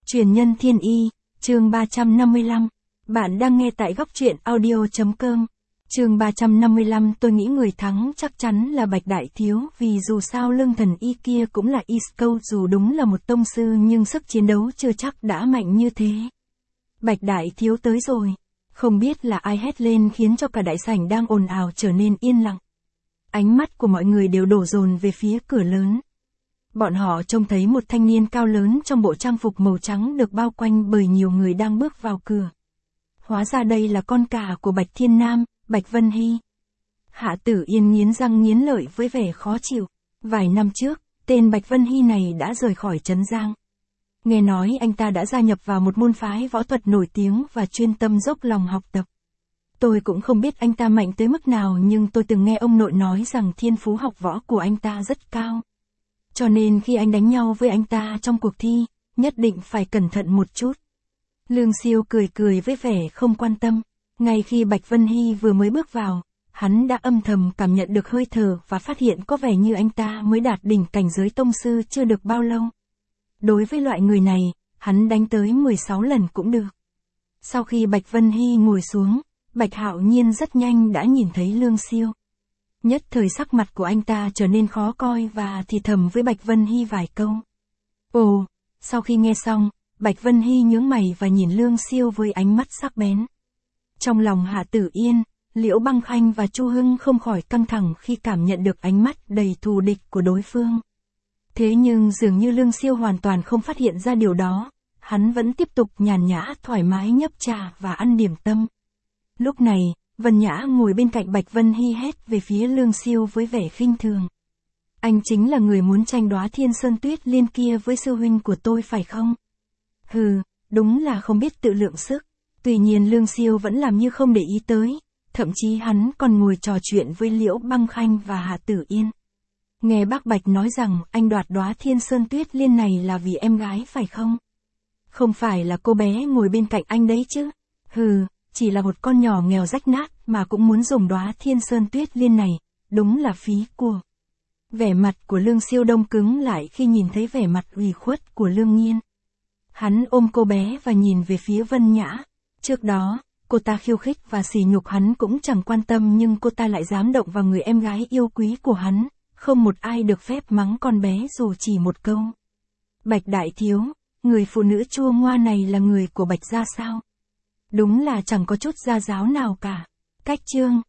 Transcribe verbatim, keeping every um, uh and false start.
Truyền nhân thiên y, chương ba trăm năm mươi lăm. Bạn đang nghe tại góc truyện audio.com. Chương ba trăm năm mươi lăm. Tôi nghĩ người thắng chắc chắn là Bạch Đại Thiếu, vì dù sao lương thần y kia cũng là y câu, dù đúng là một tông sư nhưng sức chiến đấu chưa chắc đã mạnh như thế. Bạch Đại Thiếu tới rồi. Không biết là ai hét lên khiến cho cả đại sảnh đang ồn ào trở nên yên lặng. Ánh mắt của mọi người đều đổ dồn về phía cửa lớn. Bọn họ trông thấy một thanh niên cao lớn trong bộ trang phục màu trắng được bao quanh bởi nhiều người đang bước vào cửa. Hóa ra đây là con cả của Bạch Thiên Nam, Bạch Vân Hy. Hạ Tử Yên nghiến răng nghiến lợi với vẻ khó chịu. Vài năm trước, tên Bạch Vân Hy này đã rời khỏi Trấn Giang. Nghe nói anh ta đã gia nhập vào một môn phái võ thuật nổi tiếng và chuyên tâm dốc lòng học tập. Tôi cũng không biết anh ta mạnh tới mức nào, nhưng tôi từng nghe ông nội nói rằng thiên phú học võ của anh ta rất cao. Cho nên khi anh đánh nhau với anh ta trong cuộc thi, nhất định phải cẩn thận một chút. Lương Siêu cười cười với vẻ không quan tâm. Ngay khi Bạch Vân Hy vừa mới bước vào, hắn đã âm thầm cảm nhận được hơi thở và phát hiện có vẻ như anh ta mới đạt đỉnh cảnh giới tông sư chưa được bao lâu. Đối với loại người này, hắn đánh tới mười sáu lần cũng được. Sau khi Bạch Vân Hy ngồi xuống, Bạch Hạo Nhiên rất nhanh đã nhìn thấy Lương Siêu. Nhất thời sắc mặt của anh ta trở nên khó coi và thì thầm với Bạch Vân Hy vài câu. Ồ, sau khi nghe xong, Bạch Vân Hy nhướng mày và nhìn Lương Siêu với ánh mắt sắc bén. Trong lòng Hạ Tử Yên, Liễu Băng Khanh và Chu Hưng không khỏi căng thẳng khi cảm nhận được ánh mắt đầy thù địch của đối phương. Thế nhưng dường như Lương Siêu hoàn toàn không phát hiện ra điều đó, hắn vẫn tiếp tục nhàn nhã thoải mái nhấp trà và ăn điểm tâm. Lúc này, Vân Nhã ngồi bên cạnh Bạch Vân Hy hét về phía Lương Siêu với vẻ khinh thường. Anh chính là người muốn tranh đóa Thiên Sơn Tuyết Liên kia với sư huynh của tôi phải không? Hừ, đúng là không biết tự lượng sức. Tuy nhiên Lương Siêu vẫn làm như không để ý tới, thậm chí hắn còn ngồi trò chuyện với Liễu Băng Khanh và Hạ Tử Yên. Nghe bác Bạch nói rằng anh đoạt đóa Thiên Sơn Tuyết Liên này là vì em gái phải không? Không phải là cô bé ngồi bên cạnh anh đấy chứ? Hừ, chỉ là một con nhỏ nghèo rách nát mà cũng muốn dùng đóa Thiên Sơn Tuyết Liên này, đúng là phí của. Vẻ mặt của Lương Siêu đông cứng lại khi nhìn thấy vẻ mặt ủy khuất của Lương Nhiên. Hắn ôm cô bé và nhìn về phía Vân Nhã. Trước đó, cô ta khiêu khích và sỉ nhục hắn cũng chẳng quan tâm, nhưng cô ta lại dám động vào người em gái yêu quý của hắn, không một ai được phép mắng con bé dù chỉ một câu. Bạch Đại Thiếu, người phụ nữ chua ngoa này là người của Bạch gia sao? Đúng là chẳng có chút gia giáo nào cả. Cách chương